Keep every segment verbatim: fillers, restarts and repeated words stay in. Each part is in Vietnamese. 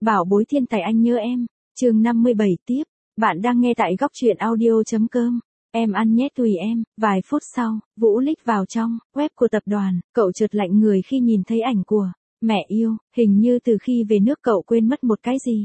Bảo bối thiên tài anh nhớ em. Chương năm mươi bảy tiếp. Bạn đang nghe tại góc truyện audio.com. Em ăn nhé tùy em. Vài phút sau, Vũ lích vào trong web của tập đoàn, cậu chợt lạnh người khi nhìn thấy ảnh của mẹ yêu, hình như từ khi về nước cậu quên mất một cái gì.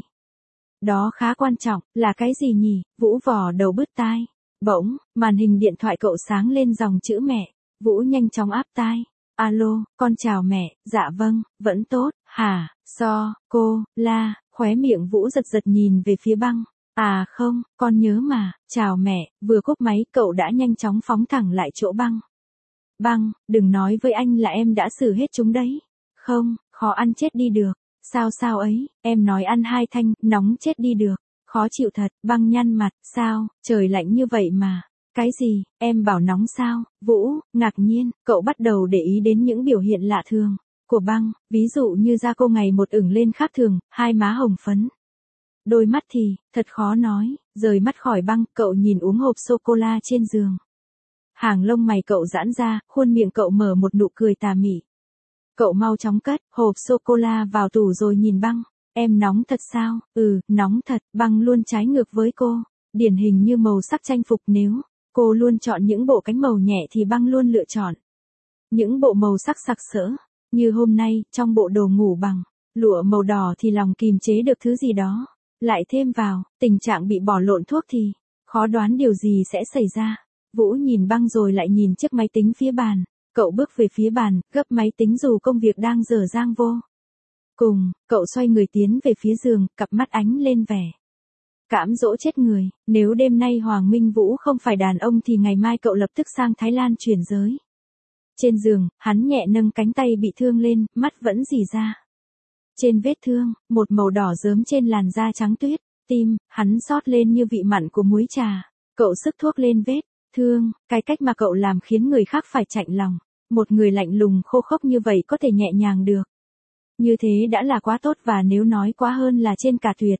Đó khá quan trọng, là cái gì nhỉ? Vũ vò đầu bứt tai. Bỗng, màn hình điện thoại cậu sáng lên dòng chữ mẹ. Vũ nhanh chóng áp tai. Alo, con chào mẹ. Dạ vâng, vẫn tốt. Hả? So, cô, la, khóe miệng Vũ giật giật nhìn về phía Băng. À không, con nhớ mà. Chào mẹ. Vừa cúp máy cậu đã nhanh chóng phóng thẳng lại chỗ Băng. Băng, đừng nói với anh là em đã xử hết chúng đấy. Không, khó ăn chết đi được. Sao sao ấy, em nói ăn hai thanh, nóng chết đi được. Khó chịu thật. Băng nhăn mặt. Sao, trời lạnh như vậy mà. Cái gì, em bảo nóng sao? Vũ, ngạc nhiên, cậu bắt đầu để ý đến những biểu hiện lạ thường của Băng, ví dụ như da cô ngày một ửng lên khác thường, hai má hồng phấn. Đôi mắt thì, thật khó nói. Rời mắt khỏi Băng, cậu nhìn uống hộp sô-cô-la trên giường. Hàng lông mày cậu giãn ra, khuôn miệng cậu mở một nụ cười tà mị. Cậu mau chóng cất hộp sô-cô-la vào tủ rồi nhìn Băng. Em nóng thật sao? Ừ, nóng thật. Băng luôn trái ngược với cô. Điển hình như màu sắc chanh phục, nếu cô luôn chọn những bộ cánh màu nhẹ thì Băng luôn lựa chọn những bộ màu sắc sặc sỡ. Như hôm nay, trong bộ đồ ngủ bằng lụa màu đỏ thì lòng kìm chế được thứ gì đó. Lại thêm vào, tình trạng bị bỏ lộn thuốc thì khó đoán điều gì sẽ xảy ra. Vũ nhìn Băng rồi lại nhìn chiếc máy tính phía bàn. Cậu bước về phía bàn, gấp máy tính dù công việc đang dở dang vô cùng. Cậu xoay người tiến về phía giường, cặp mắt ánh lên vẻ cám dỗ chết người. Nếu đêm nay Hoàng Minh Vũ không phải đàn ông thì ngày mai cậu lập tức sang Thái Lan chuyển giới. Trên giường, hắn nhẹ nâng cánh tay bị thương lên, mắt vẫn rỉ ra. Trên vết thương, một màu đỏ rớm trên làn da trắng tuyết. Tim, hắn xót lên như vị mặn của muối trà. Cậu sức thuốc lên vết thương, cái cách mà cậu làm khiến người khác phải chạnh lòng. Một người lạnh lùng khô khốc như vậy có thể nhẹ nhàng được. Như thế đã là quá tốt, và nếu nói quá hơn là trên cả tuyệt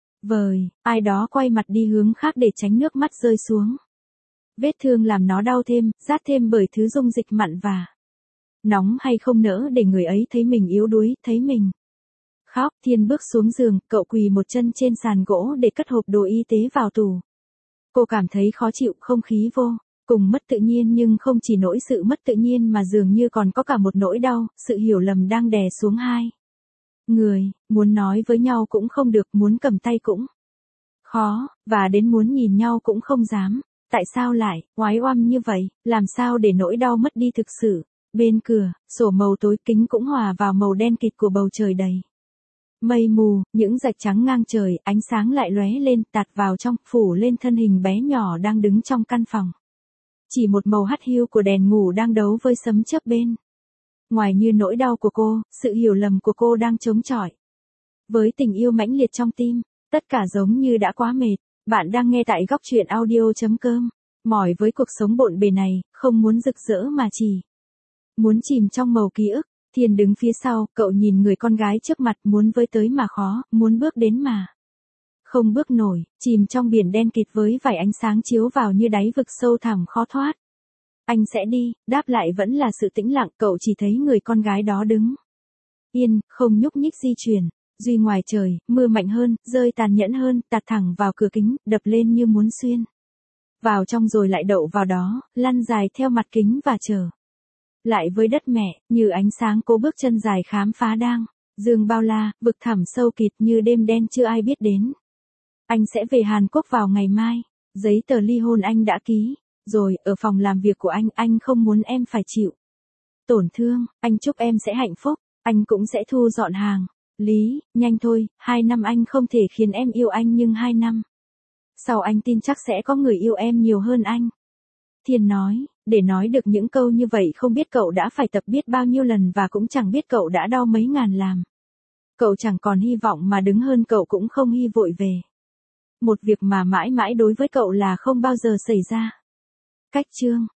vời. Ai đó quay mặt đi hướng khác để tránh nước mắt rơi xuống. Vết thương làm nó đau thêm, rát thêm bởi thứ dung dịch mặn và nóng hay không nỡ để người ấy thấy mình yếu đuối, thấy mình khóc. Thiên bước xuống giường, cậu quỳ một chân trên sàn gỗ để cất hộp đồ y tế vào tủ. Cô cảm thấy khó chịu, không khí vô cùng mất tự nhiên, nhưng không chỉ nỗi sự mất tự nhiên mà dường như còn có cả một nỗi đau, sự hiểu lầm đang đè xuống hai người. Muốn nói với nhau cũng không được, muốn cầm tay cũng khó, và đến muốn nhìn nhau cũng không dám. Tại sao lại oái oăm như vậy? Làm sao để nỗi đau mất đi thực sự? Bên cửa, sổ màu tối, kính cũng hòa vào màu đen kịt của bầu trời đầy mây mù, những rạch trắng ngang trời, ánh sáng lại lóe lên, tạt vào trong, phủ lên thân hình bé nhỏ đang đứng trong căn phòng. Chỉ một màu hắt hiu của đèn ngủ đang đấu với sấm chớp bên ngoài. Như nỗi đau của cô, sự hiểu lầm của cô đang chống chọi với tình yêu mãnh liệt trong tim. Tất cả giống như đã quá mệt. Bạn đang nghe tại góc truyện audio.com. Mỏi với cuộc sống bộn bề này, không muốn rực rỡ mà chỉ muốn chìm trong màu ký ức. Thiên đứng phía sau, cậu nhìn người con gái trước mặt, muốn với tới mà khó, muốn bước đến mà không bước nổi, chìm trong biển đen kịt với vài ánh sáng chiếu vào như đáy vực sâu thẳm khó thoát. Anh sẽ đi, đáp lại vẫn là sự tĩnh lặng. Cậu chỉ thấy người con gái đó đứng yên, không nhúc nhích di chuyển. Duy ngoài trời, mưa mạnh hơn, rơi tàn nhẫn hơn, tạt thẳng vào cửa kính, đập lên như muốn xuyên vào trong rồi lại đậu vào đó, lăn dài theo mặt kính và trở lại với đất mẹ. Như ánh sáng cô bước chân dài khám phá đang dương bao la, vực thẳm sâu kịt như đêm đen chưa ai biết đến. Anh sẽ về Hàn Quốc vào ngày mai. Giấy tờ ly hôn anh đã ký rồi. Ở phòng làm việc của anh, anh không muốn em phải chịu tổn thương. Anh chúc em sẽ hạnh phúc. Anh cũng sẽ thu dọn hàng lý, nhanh thôi. Hai năm anh không thể khiến em yêu anh, nhưng hai năm sau anh tin chắc sẽ có người yêu em nhiều hơn anh. Thiên nói. Để nói được những câu như vậy không biết cậu đã phải tập biết bao nhiêu lần, và cũng chẳng biết cậu đã đau mấy ngàn làm. Cậu chẳng còn hy vọng mà đứng hơn, cậu cũng không hy vội về một việc mà mãi mãi đối với cậu là không bao giờ xảy ra. Cách chương